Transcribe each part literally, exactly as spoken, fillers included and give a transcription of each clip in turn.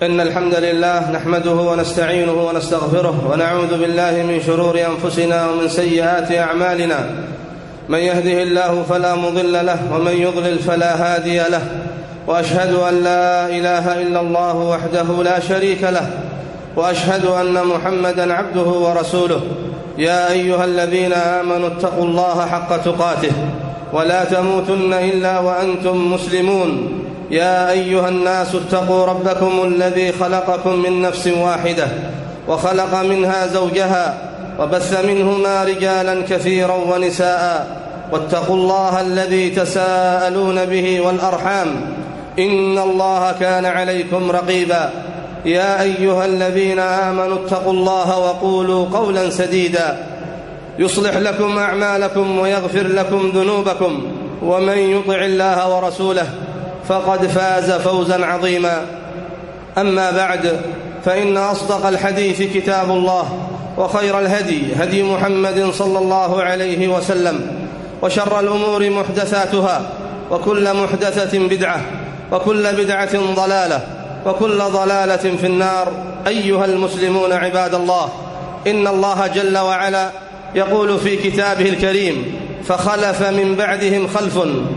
إن الحمد لله نحمده ونستعينه ونستغفره ونعوذ بالله من شرور أنفسنا ومن سيئات أعمالنا. من يهده الله فلا مضل له ومن يضلل فلا هادي له، وأشهد أن لا إله إلا الله وحده لا شريك له، وأشهد أن محمدًا عبده ورسوله. يا أيها الذين آمنوا اتقوا الله حق تقاته ولا تموتن إلا وأنتم مسلمون. يا أيها الناس اتقوا ربكم الذي خلقكم من نفس واحدة وخلق منها زوجها وبث منهما رجالا كثيرا ونساء، واتقوا الله الذي تساءلون به والأرحام إن الله كان عليكم رقيبا. يا أيها الذين آمنوا اتقوا الله وقولوا قولا سديدا يصلح لكم أعمالكم ويغفر لكم ذنوبكم، ومن يطع الله ورسوله فقد فاز فوزا عظيما. أما بعد، فإن أصدق الحديث كتاب الله، وخير الهدي هدي محمد صلى الله عليه وسلم، وشر الأمور محدثاتها، وكل محدثة بدعة، وكل بدعة ضلالة، وكل ضلالة في النار. أيها المسلمون عباد الله، إن الله جل وعلا يقول في كتابه الكريم: فخلف من بعدهم خلف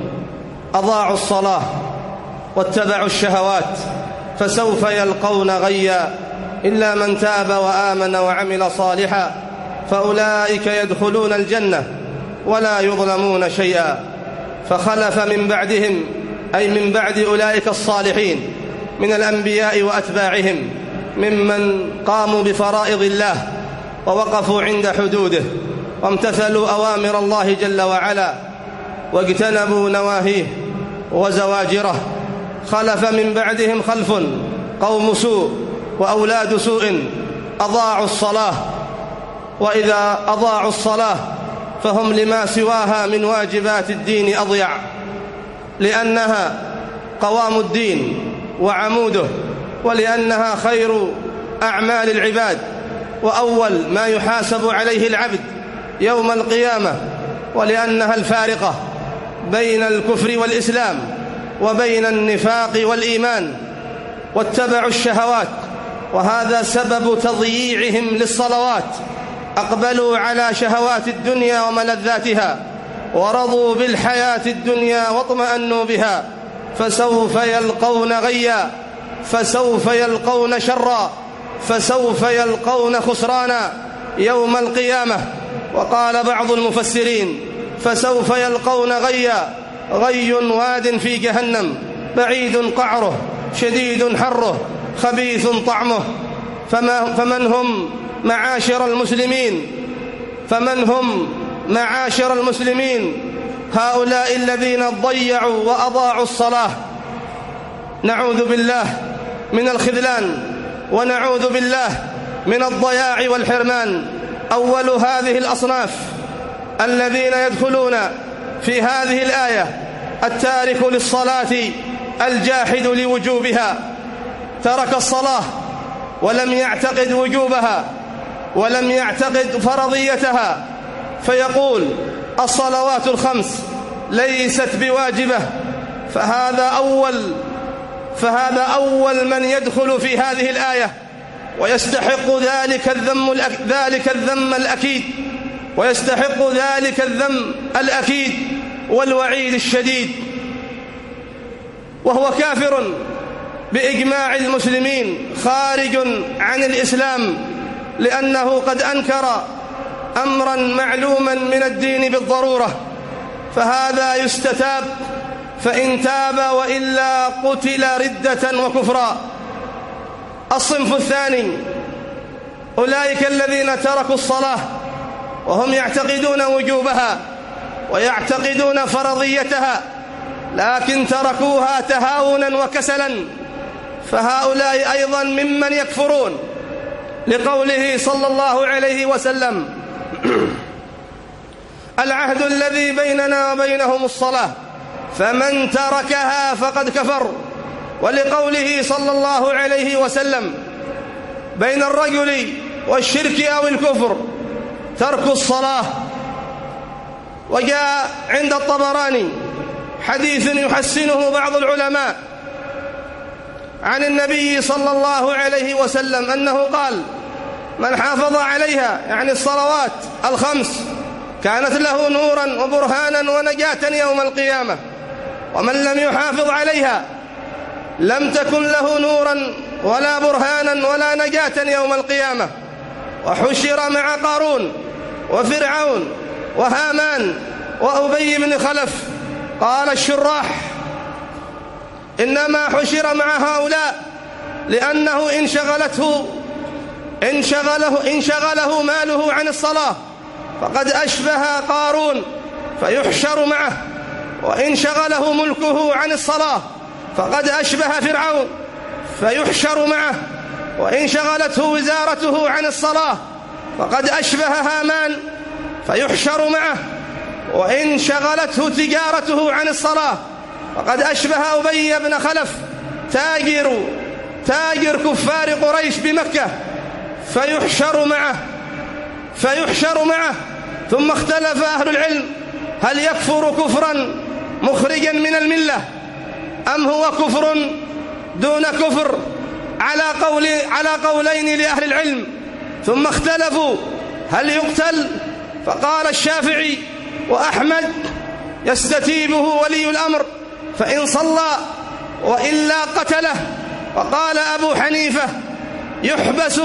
أضاعوا الصلاة واتبعوا الشهوات فسوف يلقون غيا إلا من تاب وآمن وعمل صالحا فأولئك يدخلون الجنة ولا يظلمون شيئا. فخلف من بعدهم أي من بعد أولئك الصالحين من الأنبياء وأتباعهم ممن قاموا بفرائض الله ووقفوا عند حدوده وامتثلوا أوامر الله جل وعلا واجتنبوا نواهيه وزواجره. خلف من بعدهم خلف قوم سوء وأولاد سوء أضاعوا الصلاة، وإذا أضاعوا الصلاة فهم لما سواها من واجبات الدين أضيع، لأنها قوام الدين وعموده، ولأنها خير أعمال العباد وأول ما يحاسب عليه العبد يوم القيامة، ولأنها الفارقة بين الكفر والإسلام وبين النفاق والإيمان. واتبعوا الشهوات، وهذا سبب تضييعهم للصلوات. أقبلوا على شهوات الدنيا وملذاتها، ورضوا بالحياة الدنيا واطمأنوا بها، فسوف يلقون غيا، فسوف يلقون شرا، فسوف يلقون خسرانا يوم القيامة. وقال بعض المفسرين: فسوف يلقون غيا، غي واد في جهنم بعيد قعره شديد حره خبيث طعمه. فما فمن هم معاشر المسلمين فمن هم معاشر المسلمين هؤلاء الذين ضيعوا وأضاعوا الصلاة. نعوذ بالله من الخذلان، ونعوذ بالله من الضياع والحرمان. أول هذه الأصناف الذين يدخلون في هذه الآية التارك للصلاة الجاحد لوجوبها، ترك الصلاة ولم يعتقد وجوبها ولم يعتقد فرضيتها، فيقول الصلوات الخمس ليست بواجبة. فهذا أول فهذا أول من يدخل في هذه الآية ويستحق ذلك الذم ذلك الذم الأكيد ويستحق ذلك الذم الأكيد والوعيد الشديد، وهو كافر بإجماع المسلمين خارج عن الإسلام، لأنه قد أنكر أمرا معلوما من الدين بالضرورة. فهذا يستتاب، فإن تاب وإلا قتل ردة وكفرا. الصنف الثاني أولئك الذين تركوا الصلاة وهم يعتقدون وجوبها ويعتقدون فرضيتها، لكن تركوها تهاونا وكسلا، فهؤلاء أيضا ممن يكفرون، لقوله صلى الله عليه وسلم: العهد الذي بيننا وبينهم الصلاة فمن تركها فقد كفر. ولقوله صلى الله عليه وسلم: بين الرجل والشرك أو الكفر ترك الصلاة. وجاء عند الطبراني حديث يحسنه بعض العلماء عن النبي صلى الله عليه وسلم أنه قال: من حافظ عليها، يعني الصلوات الخمس، كانت له نورا وبرهانا ونجاة يوم القيامة، ومن لم يحافظ عليها لم تكن له نورا ولا برهانا ولا نجاة يوم القيامة. وحشر مع قارون وفرعون وهامان وأبي بن خلف. قال الشراح: إنما حشر مع هؤلاء لأنه إن شغلته إن شغله, إن شغله ماله عن الصلاة فقد أشبه قارون فيحشر معه، وإن شغله ملكه عن الصلاة فقد أشبه فرعون فيحشر معه، وإن شغلته وزارته عن الصلاة فقد أشبه هامان فيحشر معه، وإن شغلته تجارته عن الصلاة فقد أشبه أبي بن خلف تاجر تاجر كفار قريش بمكة فيحشر معه فيحشر معه ثم اختلف أهل العلم: هل يكفر كفرا مخرجا من الملة أم هو كفر دون كفر؟ على قول على قولين لأهل العلم. ثم اختلفوا: هل يقتل؟ فقال الشافعي وأحمد: يستتيبه ولي الأمر فإن صلى وإلا قتله. وقال أبو حنيفة: يحبس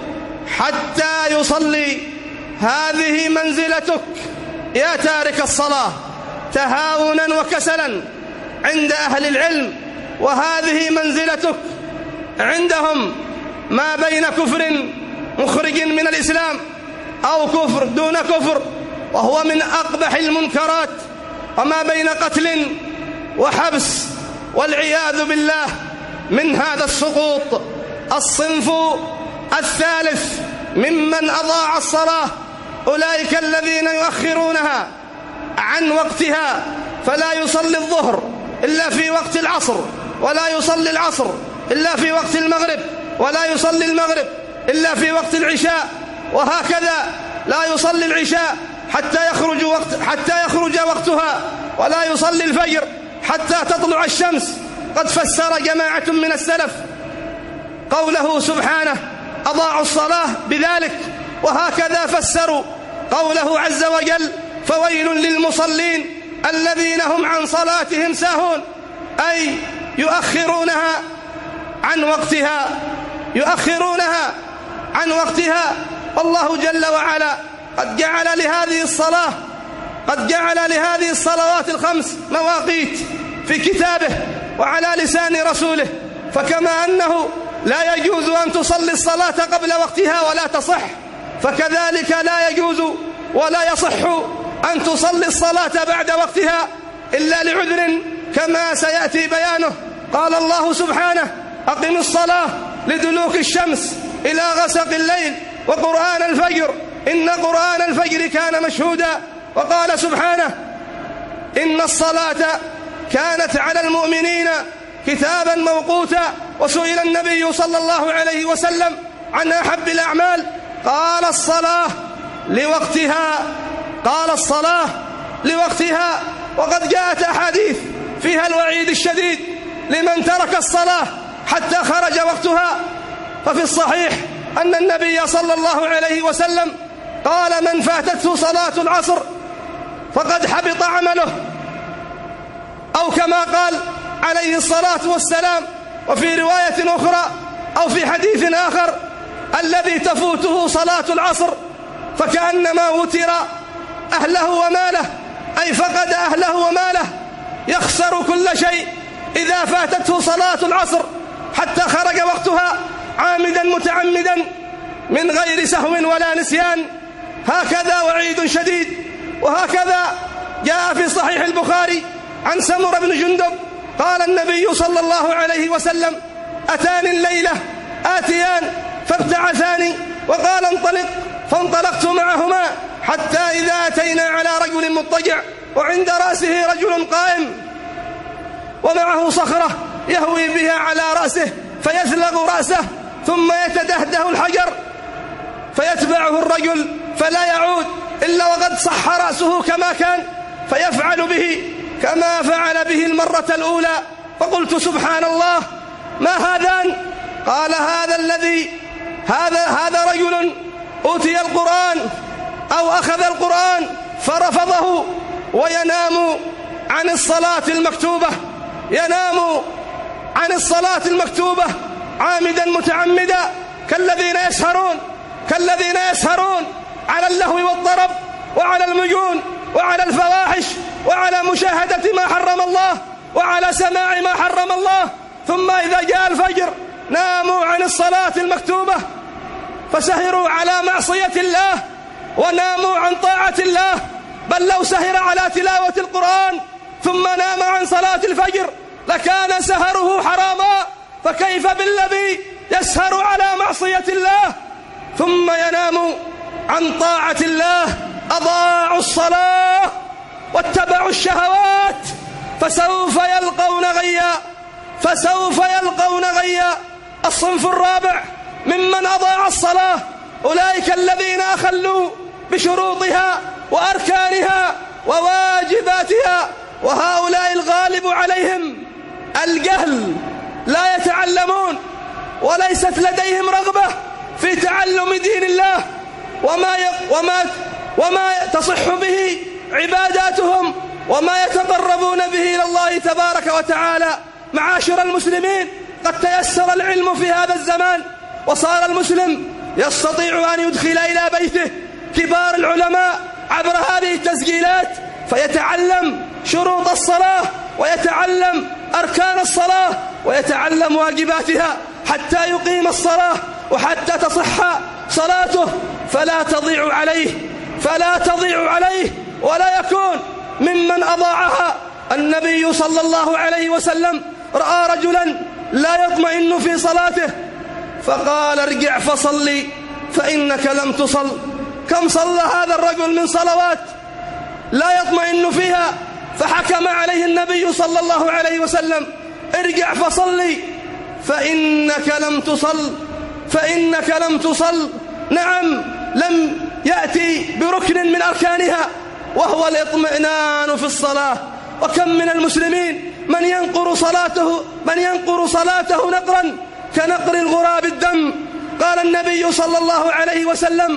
حتى يصلي. هذه منزلتك يا تارك الصلاة تهاونا وكسلا عند أهل العلم، وهذه منزلتك عندهم ما بين كفر مخرج من الإسلام أو كفر دون كفر، وهو من أقبح المنكرات، وما بين قتل وحبس والعياذ بالله من هذا السقوط. الصنف الثالث ممن أضاع الصلاة أولئك الذين يؤخرونها عن وقتها، فلا يصلي الظهر إلا في وقت العصر، ولا يصلي العصر إلا في وقت المغرب، ولا يصلي المغرب إلا في وقت العشاء، وهكذا لا يصلي العشاء حتى يخرج وقت حتى يخرج وقتها، ولا يصلي الفجر حتى تطلع الشمس. قد فسر جماعة من السلف قوله سبحانه: أضاعوا الصلاة بذلك، وهكذا فسروا قوله عز وجل: فويل للمصلين الذين هم عن صلاتهم ساهون، أي يؤخرونها عن وقتها يؤخرونها عن وقتها. والله جل وعلا قد جعل لهذه الصلاة قد جعل لهذه الصلوات الخمس مواقيت في كتابه وعلى لسان رسوله، فكما أنه لا يجوز أن تصلي الصلاة قبل وقتها ولا تصح، فكذلك لا يجوز ولا يصح أن تصلي الصلاة بعد وقتها إلا لعذر كما سيأتي بيانه. قال الله سبحانه: أقم الصلاة لدلوك الشمس إلى غسق الليل وقرآن الفجر إن قرآن الفجر كان مشهودا. وقال سبحانه: إن الصلاة كانت على المؤمنين كتابا موقوتا. وسئل النبي صلى الله عليه وسلم عن أحب الأعمال، قال الصلاة لوقتها قال الصلاة لوقتها. وقد جاءت أحاديث فيها الوعيد الشديد لمن ترك الصلاة حتى خرج وقتها. ففي الصحيح أن النبي صلى الله عليه وسلم قال: من فاتته صلاة العصر فقد حبط عمله، أو كما قال عليه الصلاة والسلام. وفي رواية أخرى أو في حديث آخر: الذي تفوته صلاة العصر فكأنما وتر أهله وماله، أي فقد أهله وماله، يخسر كل شيء إذا فاتته صلاة العصر حتى خرج وقتها عامدا متعمدا من غير سهو ولا نسيان. هكذا وعيد شديد. وهكذا جاء في صحيح البخاري عن سمرة بن جندب قال النبي صلى الله عليه وسلم: أتاني الليلة آتيان فابتعثاني وقال انطلق، فانطلقت معهما حتى إذا أتينا على رجل مضطجع وعند رأسه رجل قائم ومعه صخرة يهوي بها على رأسه فيثلغ رأسه ثم يتدهده الحجر فيتبعه الرجل فلا يعود إلا وقد صح رأسه كما كان، فيفعل به كما فعل به المرة الأولى. فقلت: سبحان الله، ما هذان؟ قال هذا الذي هذا هذا رجل أوتي القرآن أو أخذ القرآن فرفضه وينام عن الصلاة المكتوبة، ينام عن الصلاة المكتوبة عامدا متعمدا، كالذين يسهرون كالذين يسهرون على اللهو والطرب وعلى المجون وعلى الفواحش وعلى مشاهدة ما حرم الله وعلى سماع ما حرم الله، ثم إذا جاء الفجر ناموا عن الصلاة المكتوبة فسهروا على معصية الله وناموا عن طاعة الله، بل لو سهر على تلاوة القرآن ثم نام عن صلاة الفجر لكان سهره حراما، فكيف بالذي يسهر على معصية الله ثم ينام عن طاعة الله؟ أضاعوا الصلاة واتبعوا الشهوات فسوف يلقون غيا فسوف يلقون غيا. الصنف الرابع ممن أضاع الصلاة أولئك الذين أخلوا بشروطها وأركانها وواجباتها، وهؤلاء الغالب عليهم الجهل، لا يتعلمون وليست لديهم رغبة في تعلم دين الله وما وما وما تصح به عباداتهم وما يتقربون به إلى الله تبارك وتعالى. معاشر المسلمين، قد تيسر العلم في هذا الزمان وصار المسلم يستطيع أن يدخل إلى بيته كبار العلماء عبر هذه التسجيلات فيتعلم شروط الصلاة ويتعلم أركان الصلاة ويتعلم واجباتها حتى يقيم الصلاة وحتى تصح صلاته فلا تضيع عليه فلا تضيع عليه ولا يكون ممن أضاعها. النبي صلى الله عليه وسلم رأى رجلا لا يطمئن في صلاته فقال ارجع فصلي فإنك لم تصل. كم صلى هذا الرجل من صلوات لا يطمئن فيها؟ فحكم عليه النبي صلى الله عليه وسلم ارجع فصلي فإنك لم تصل فإنك لم تصل. نعم، لم يأتي بركن من أركانها وهو الاطمئنان في الصلاة. وكم من المسلمين من ينقر صلاته من ينقر صلاته نقرا كنقر الغراب الدم. قال النبي صلى الله عليه وسلم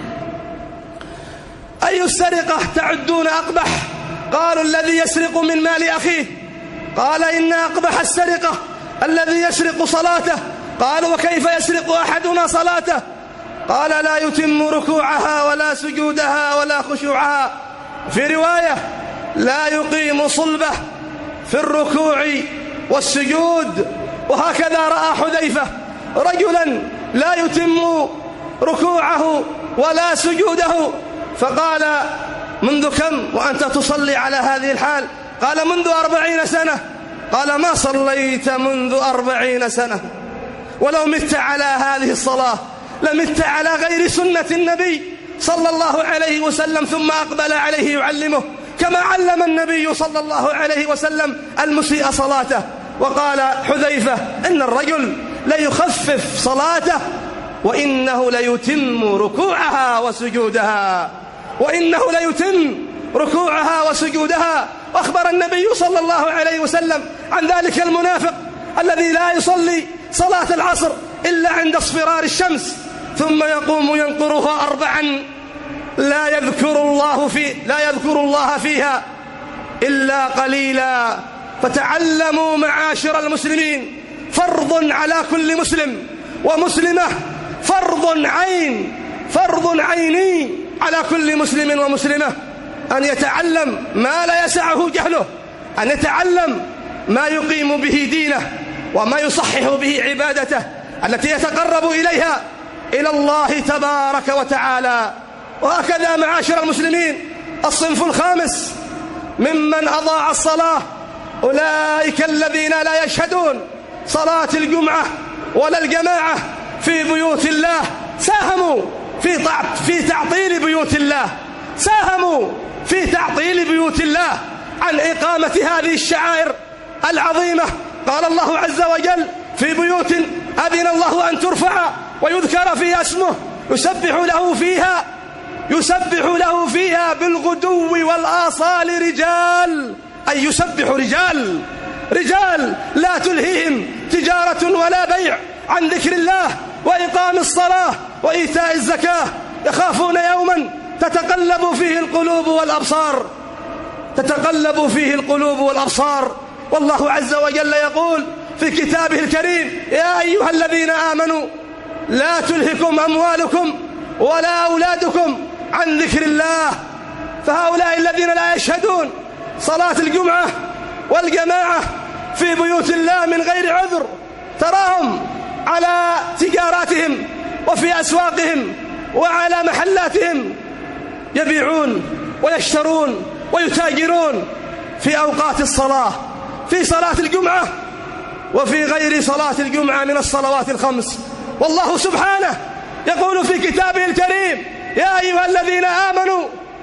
أي السرقة تعدون أقبح؟ قالوا الذي يسرق من مال أخيه. قال إن أقبح السرقة الذي يسرق صلاته. قالوا وكيف يسرق أحدنا صلاته؟ قال لا يتم ركوعها ولا سجودها ولا خشوعها. في رواية لا يقيم صلبه في الركوع والسجود. وهكذا رأى حذيفة رجلا لا يتم ركوعه ولا سجوده فقال منذ كم وأنت تصلي على هذه الحال؟ قال منذ أربعين سنة. قال ما صليت منذ أربعين سنة، ولو مت على هذه الصلاة لمت على غير سنة النبي صلى الله عليه وسلم. ثم أقبل عليه يعلمه كما علم النبي صلى الله عليه وسلم المسيء صلاته. وقال حذيفة إن الرجل ليخفف صلاته وإنه ليتم ركوعها وسجودها وإنه ليتم ركوعها وسجودها. أخبر النبي صلى الله عليه وسلم عن ذلك المنافق الذي لا يصلي صلاة العصر إلا عند اصفرار الشمس ثم يقوم ينقرها أربعا لا يذكر الله في لا يذكر الله فيها إلا قليلا. فتعلموا معاشر المسلمين، فرض على كل مسلم ومسلمة، فرض عين فرض عيني على كل مسلم ومسلمة أن يتعلم ما لا يسعه جهله، أن يتعلم ما يقيم به دينه وما يصحح به عبادته التي يتقرب إليها إلى الله تبارك وتعالى. وهكذا معاشر المسلمين الصنف الخامس ممن أضاع الصلاة أولئك الذين لا يشهدون صلاة الجمعة ولا الجماعة في بيوت الله، ساهموا في في تعطيل بيوت الله، ساهموا في تعطيل بيوت الله عن إقامة هذه الشعائر العظيمة. قال الله عز وجل في بيوت أذن الله أن ترفع ويذكر فيها اسمه يسبح له فيها يسبح له فيها بالغدو والآصال رجال، أي يسبح رجال رجال لا تلهيهم تجارة ولا بيع عن ذكر الله وإقام الصلاة وإيتاء الزكاة، يخافون يوما تتقلب فيه القلوب والأبصار تتقلب فيه القلوب والأبصار. والله عز وجل يقول في كتابه الكريم: يا أيها الذين آمنوا لا تلهكم أموالكم ولا أولادكم عن ذكر الله. فهؤلاء الذين لا يشهدون صلاة الجمعة والجماعة في بيوت الله من غير عذر، تراهم على تجاراتهم وفي أسواقهم وعلى محلاتهم يبيعون ويشترون ويتاجرون في أوقات الصلاة، في صلاة الجمعة وفي غير صلاة الجمعة من الصلوات الخمس. والله سبحانه يقول في كتابه الكريم: يا أيها الذين آمنوا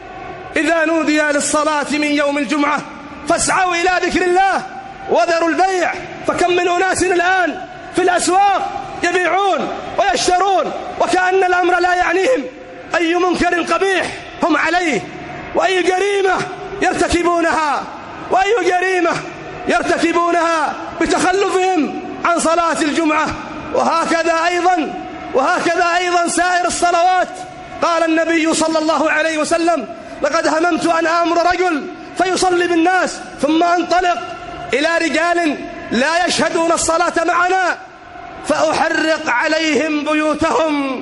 إذا نودي للصلاة من يوم الجمعة فاسعوا إلى ذكر الله وذروا البيع. فكم من أناس الآن في الأسواق يبيعون ويشترون وكأن الأمر لا يعنيهم، أي منكر قبيح هم عليه، وأي جريمة يرتكبونها وأي جريمة يرتكبونها بتخلفهم عن صلاة الجمعة. وهكذا أيضا وهكذا أيضا سائر الصلوات. قال النبي صلى الله عليه وسلم: لقد هممت أن آمر رجل فيصلي بالناس ثم أنطلق إلى رجال لا يشهدون الصلاة معنا فأحرق عليهم بيوتهم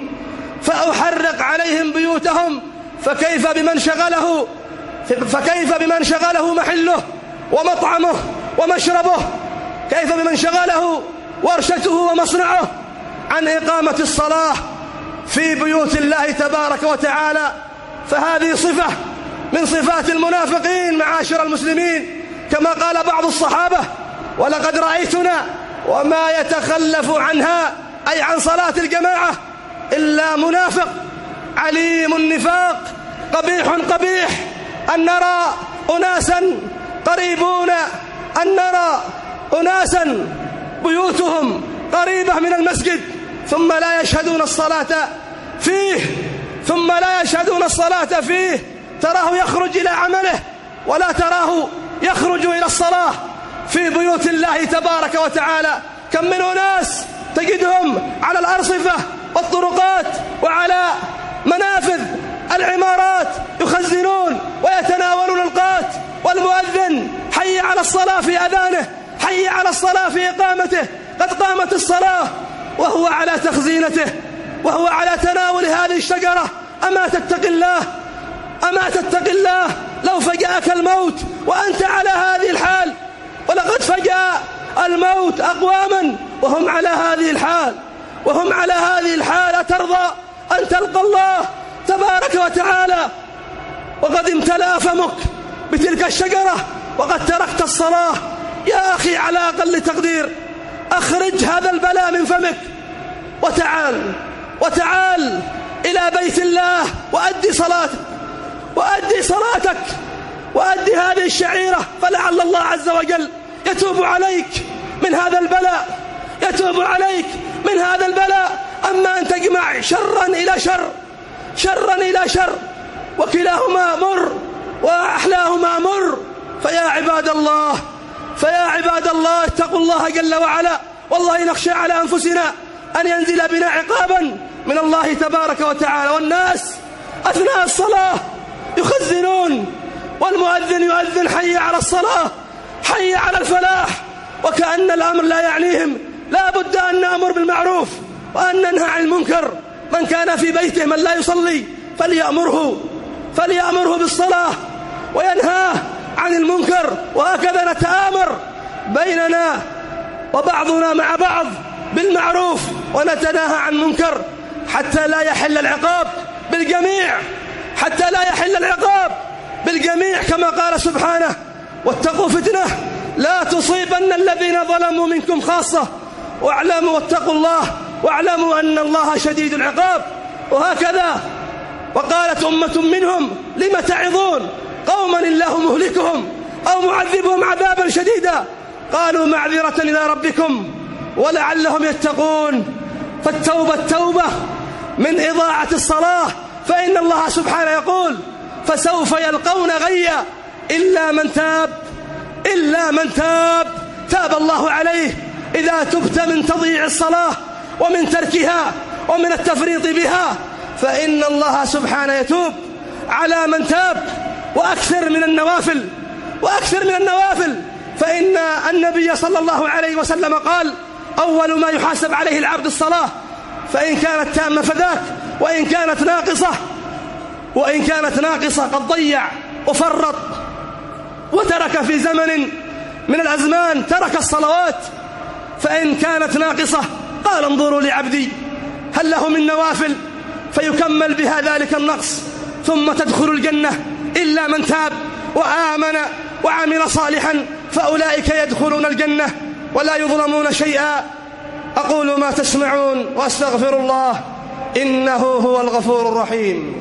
فأحرق عليهم بيوتهم فكيف بمن شغله فكيف بمن شغله محله ومطعمه ومشربه، كيف بمن شغله ورشته ومصنعه عن إقامة الصلاة في بيوت الله تبارك وتعالى. فهذه صفة من صفات المنافقين معاشر المسلمين، كما قال بعض الصحابة: ولقد رأيتنا وما يتخلف عنها، أي عن صلاة الجماعة، إلا منافق عليم النفاق قبيح قبيح. أن نرى أناسا قريبون أن نرى أناسا بيوتهم قريبة من المسجد ثم لا يشهدون الصلاة فيه ثم لا يشهدون الصلاة فيه تراه يخرج إلى عمله ولا تراه يخرج إلى الصلاة في بيوت الله تبارك وتعالى. كم من أناس تجدهم على الأرصفة والطرقات وعلى منافذ العمارات يخزنون ويتناولون القات، والمؤذن حي على الصلاة في أذانه، حي على الصلاة في إقامته، قد قامت الصلاة وهو على تخزينته وهو على تناول هذه الشجرة. أما تتق الله أما تتق الله لو فجأك الموت وأنت على هذه الحال. ولقد فجأ الموت أقواما وهم على هذه الحال وهم على هذه الحال أترضى أن تلقى الله تبارك وتعالى وقد امتلأ فمك بتلك الشجرة وقد تركت الصلاة؟ يا أخي على أقل تقدير أخرج هذا البلاء من فمك وتعال وتعال إلى بيت الله وأدي صلاتك وأدي صلاتك وأدي هذه الشعيرة، فلعل الله عز وجل يتوب عليك من هذا البلاء يتوب عليك من هذا البلاء. أما أن تجمع شرا إلى شر شرا إلى شر وكلاهما مر وأحلاهما مر. فيا عباد الله فيا عباد الله اتقوا الله جل وعلا، والله نخشى على أنفسنا أن ينزل بنا عقابا من الله تبارك وتعالى. والناس أثناء الصلاة يخزنون والمؤذن يؤذن حي على الصلاة حي على الفلاح، وكأن الأمر لا يعنيهم. لا بد أن نأمر بالمعروف وأن ننهى عن المنكر. من كان في بيته من لا يصلي فليأمره فليأمره بالصلاة وينهاه عن المنكر، وهكذا نتآمر بيننا وبعضنا مع بعض بالمعروف ونتناهى عن منكر حتى لا يحل العقاب بالجميع حتى لا يحل العقاب بالجميع كما قال سبحانه: واتقوا فتنة لا تصيبن الذين ظلموا منكم خاصة واعلموا واتقوا الله واعلموا أن الله شديد العقاب. وهكذا وقالت أمة منهم لم تعظون قوما الله مهلكهم أو معذبهم عذابا شديدا قالوا معذرة إلى ربكم ولعلهم يتقون. فالتوبة التوبة من إضاعة الصلاة، فإن الله سبحانه يقول: فسوف يلقون غيا إلا من تاب إلا من تاب تاب الله عليه إذا تبت من تضييع الصلاة ومن تركها ومن التفريط بها، فإن الله سبحانه يتوب على من تاب. وأكثر من النوافل وأكثر من النوافل، فإن النبي صلى الله عليه وسلم قال: أول ما يحاسب عليه العبد الصلاة، فإن كانت تامة فذاك، وإن كانت ناقصة وإن كانت ناقصة قد ضيع وفرط وترك في زمن من الأزمان ترك الصلوات، فإن كانت ناقصة قال: انظروا لعبدي هل له من نوافل، فيكمل بها ذلك النقص، ثم تدخل الجنة إلا من تاب وآمن وعمل صالحا، فأولئك يدخلون الجنة ولا يظلمون شيئا. أقول ما تسمعون وأستغفر الله إنه هو الغفور الرحيم.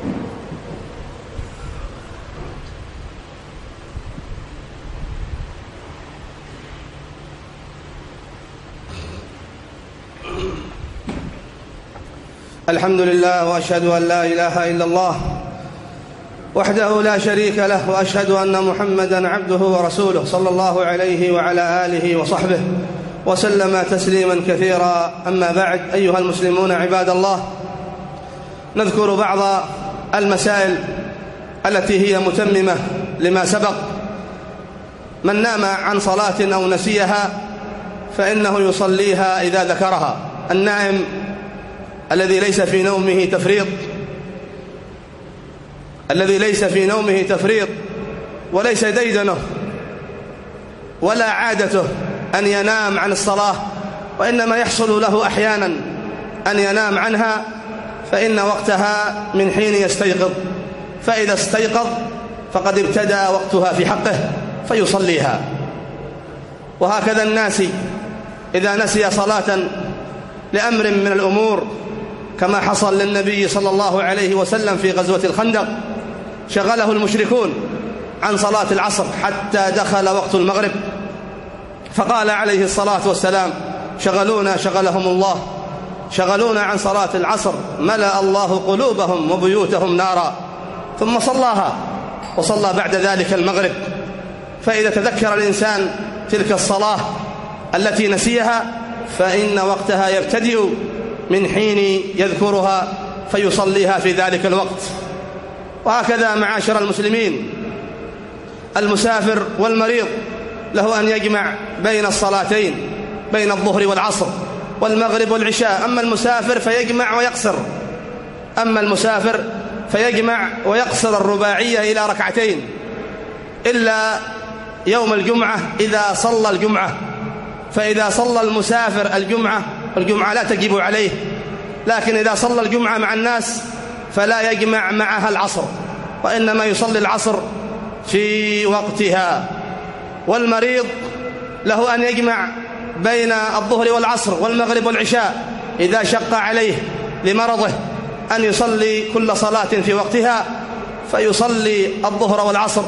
الحمد لله، وأشهد أن لا إله إلا الله وحده لا شريك له، وأشهد أن محمدًا عبده ورسوله صلى الله عليه وعلى آله وصحبه وسلم تسليما كثيرا. أما بعد، أيها المسلمون عباد الله، نذكر بعض المسائل التي هي متممة لما سبق. من نام عن صلاة أو نسيها فإنه يصليها إذا ذكرها. النائم الذي ليس في نومه تفريط الذي ليس في نومه تفريط وليس ديدنه ولا عادته أن ينام عن الصلاة، وإنما يحصل له أحيانا أن ينام عنها، فإن وقتها من حين يستيقظ، فإذا استيقظ فقد ابتدأ وقتها في حقه فيصليها. وهكذا الناس إذا نسي صلاة لأمر من الأمور، كما حصل للنبي صلى الله عليه وسلم في غزوة الخندق، شغله المشركون عن صلاة العصر حتى دخل وقت المغرب، فقال عليه الصلاة والسلام: شغلونا شغلهم الله شغلونا عن صلاة العصر، ملأ الله قلوبهم وبيوتهم نارا. ثم صلاها، وصلى بعد ذلك المغرب. فإذا تذكر الإنسان تلك الصلاة التي نسيها فإن وقتها يبتدئ من حين يذكرها فيصليها في ذلك الوقت. وهكذا معاشر المسلمين، المسافر والمريض له أن يجمع بين الصلاتين، بين الظهر والعصر والمغرب والعشاء. أما المسافر فيجمع ويقصر أما المسافر فيجمع ويقصر الرباعية إلى ركعتين، إلا يوم الجمعة إذا صلى الجمعة. فإذا صلى المسافر الجمعة، الجمعة لا تجب عليه، لكن إذا صلى الجمعة مع الناس فلا يجمع معها العصر، وإنما يصلي العصر في وقتها. والمريض له أن يجمع بين الظهر والعصر والمغرب والعشاء إذا شق عليه لمرضه أن يصلي كل صلاة في وقتها، فيصلي الظهر والعصر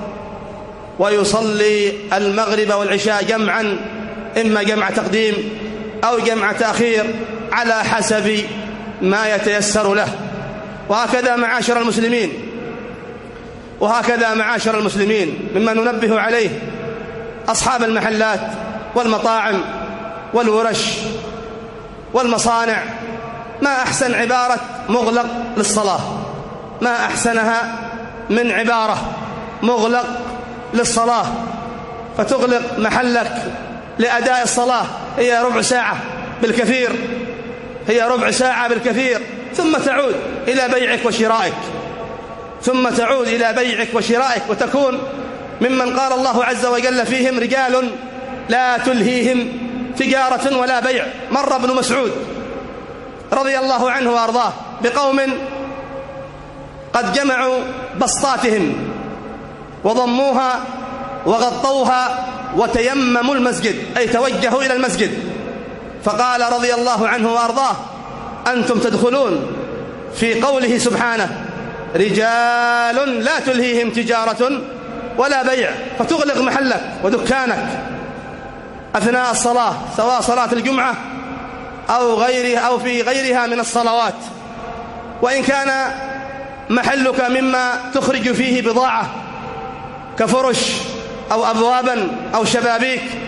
ويصلي المغرب والعشاء جمعا، إما جمع تقديم أو جمع تأخير على حسب ما يتيسر له. وهكذا معاشر المسلمين وهكذا معاشر المسلمين مما ننبه عليه أصحاب المحلات والمطاعم والورش والمصانع. ما أحسن عبارة مغلق للصلاة، ما أحسنها من عبارة مغلق للصلاة، فتغلق محلك لأداء الصلاة، هي ربع ساعة بالكثير هي ربع ساعة بالكثير ثم تعود إلى بيعك وشرائك ثم تعود إلى بيعك وشرائك وتكون ممن قال الله عز وجل فيهم: رجال لا تلهيهم تجارة ولا بيع. مر ابن مسعود رضي الله عنه وأرضاه بقوم قد جمعوا بسطاتهم وضموها وغطوها وتيمموا المسجد، أي توجهوا إلى المسجد، فقال رضي الله عنه وأرضاه: أنتم تدخلون في قوله سبحانه: رجال لا تلهيهم تجارة ولا بيع، فتغلق محلك ودكانك أثناء الصلاة، سواء صلاة الجمعة أو غيرها أو في غيرها من الصلوات. وإن كان محلك مما تخرج فيه بضاعة كفرش أو أبوابا أو شبابيك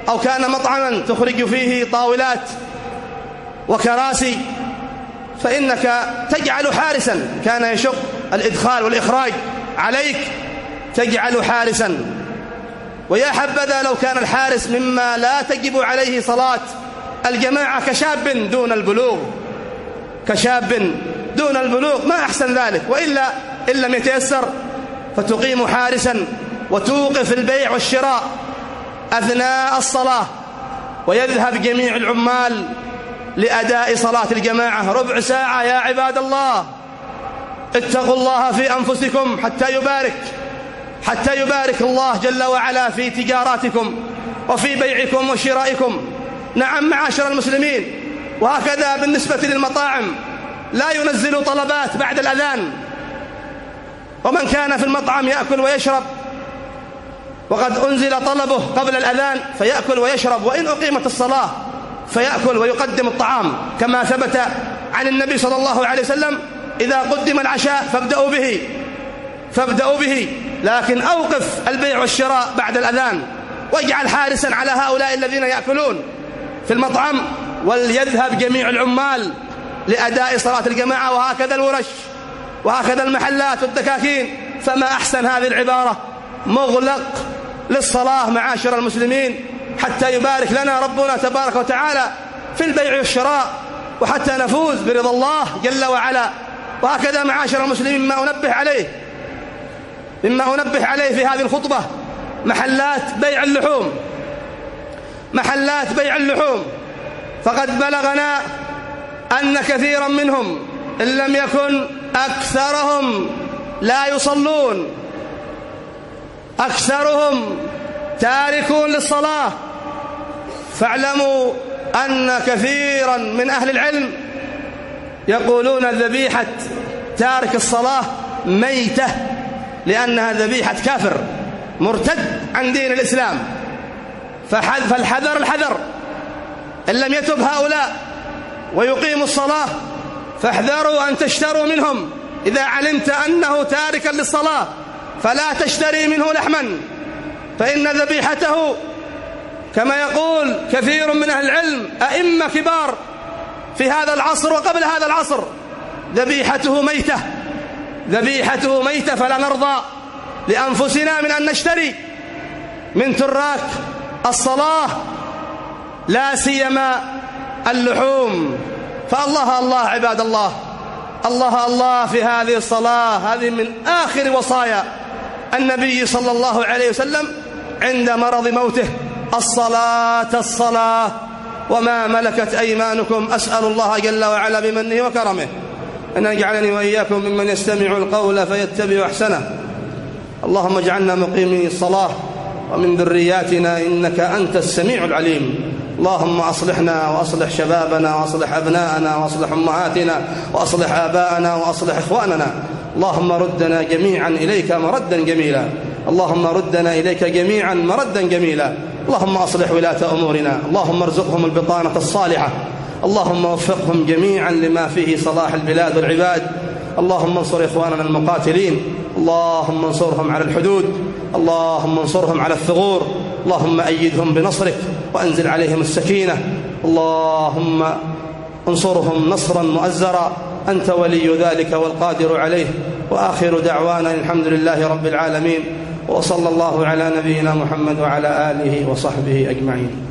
أو كان مطعما تخرج فيه طاولات وكراسي فإنك تجعل حارسا كان يشق الإدخال والإخراج عليك، تجعل حارسا. ويا حبذا لو كان الحارس مما لا تجب عليه صلاة الجماعة كشاب دون البلوغ، كشاب دون البلوغ ما أحسن ذلك. وإلا إن لم يتيسر فتقيم حارسا وتوقف البيع والشراء أثناء الصلاة، ويذهب جميع العمال لأداء صلاة الجماعة ربع ساعة. يا عباد الله اتقوا الله في أنفسكم حتى يبارك حتى يبارك الله جل وعلا في تجاراتكم وفي بيعكم وشرائكم. نعم معاشر المسلمين، وهكذا بالنسبة للمطاعم لا ينزل طلبات بعد الأذان، ومن كان في المطعم يأكل ويشرب وقد أنزل طلبه قبل الأذان فيأكل ويشرب، وإن أقيمت الصلاة فيأكل ويقدم الطعام كما ثبت عن النبي صلى الله عليه وسلم: إذا قدم العشاء فابدأوا به فابدأوا به لكن أوقف البيع والشراء بعد الأذان، واجعل حارسا على هؤلاء الذين يأكلون في المطعم، وليذهب جميع العمال لأداء صلاة الجماعة. وهكذا الورش وهكذا المحلات والدكاكين. فما أحسن هذه العبارة: مغلق للصلاة معاشر المسلمين، حتى يبارك لنا ربنا تبارك وتعالى في البيع والشراء، وحتى نفوز برضا الله جل وعلا. وهكذا معاشر المسلمين مما أنبه عليه مما أنبه عليه في هذه الخطبة محلات بيع اللحوم محلات بيع اللحوم فقد بلغنا أن كثيرا منهم إن لم يكن أكثرهم لا يصلون، أكثرهم تاركون للصلاة. فاعلموا أن كثيرا من أهل العلم يقولون ذبيحة تارك الصلاة ميتة، لأنها ذبيحة كافر مرتد عن دين الإسلام. فالحذر الحذر، إن لم يتب هؤلاء ويقيموا الصلاة فاحذروا أن تشتروا منهم. إذا علمت أنه تاركا للصلاة فلا تشتري منه لحما، فإن ذبيحته كما يقول كثير من أهل العلم أئمة كبار في هذا العصر وقبل هذا العصر: ذبيحته ميتة ذبيحته ميتة فلا نرضى لأنفسنا من أن نشتري من تراك الصلاة، لا سيما اللحوم. فالله الله عباد الله، الله الله في هذه الصلاة. هذه من آخر وصايا النبي صلى الله عليه وسلم عند مرض موته: الصلاة الصلاة وما ملكت أيمانكم. أسأل الله جل وعلا بمنه وكرمه أن يجعلني وإياكم ممن يستمع القول فيتبع أحسنه. اللهم اجعلنا مقيمي الصلاة ومن ذرياتنا إنك أنت السميع العليم. اللهم أصلحنا وأصلح شبابنا وأصلح أبناءنا وأصلح أمهاتنا وأصلح آباءنا وأصلح إخواننا. اللهم ردنا جميعا إليك مردا جميلا اللهم ردنا إليك جميعا مردا جميلا. اللهم أصلح ولاة أمورنا، اللهم ارزقهم البطانة الصالحة، اللهم وفقهم جميعا لما فيه صلاح البلاد والعباد. اللهم انصر إخواننا المقاتلين، اللهم انصرهم على الحدود، اللهم انصرهم على الثغور، اللهم أيدهم بنصرك وأنزل عليهم السكينة، اللهم انصرهم نصرا مؤزرا، أنت ولي ذلك والقادر عليه. وآخر دعوانا الحمد لله رب العالمين، وصلى الله على نبينا محمد وعلى آله وصحبه أجمعين.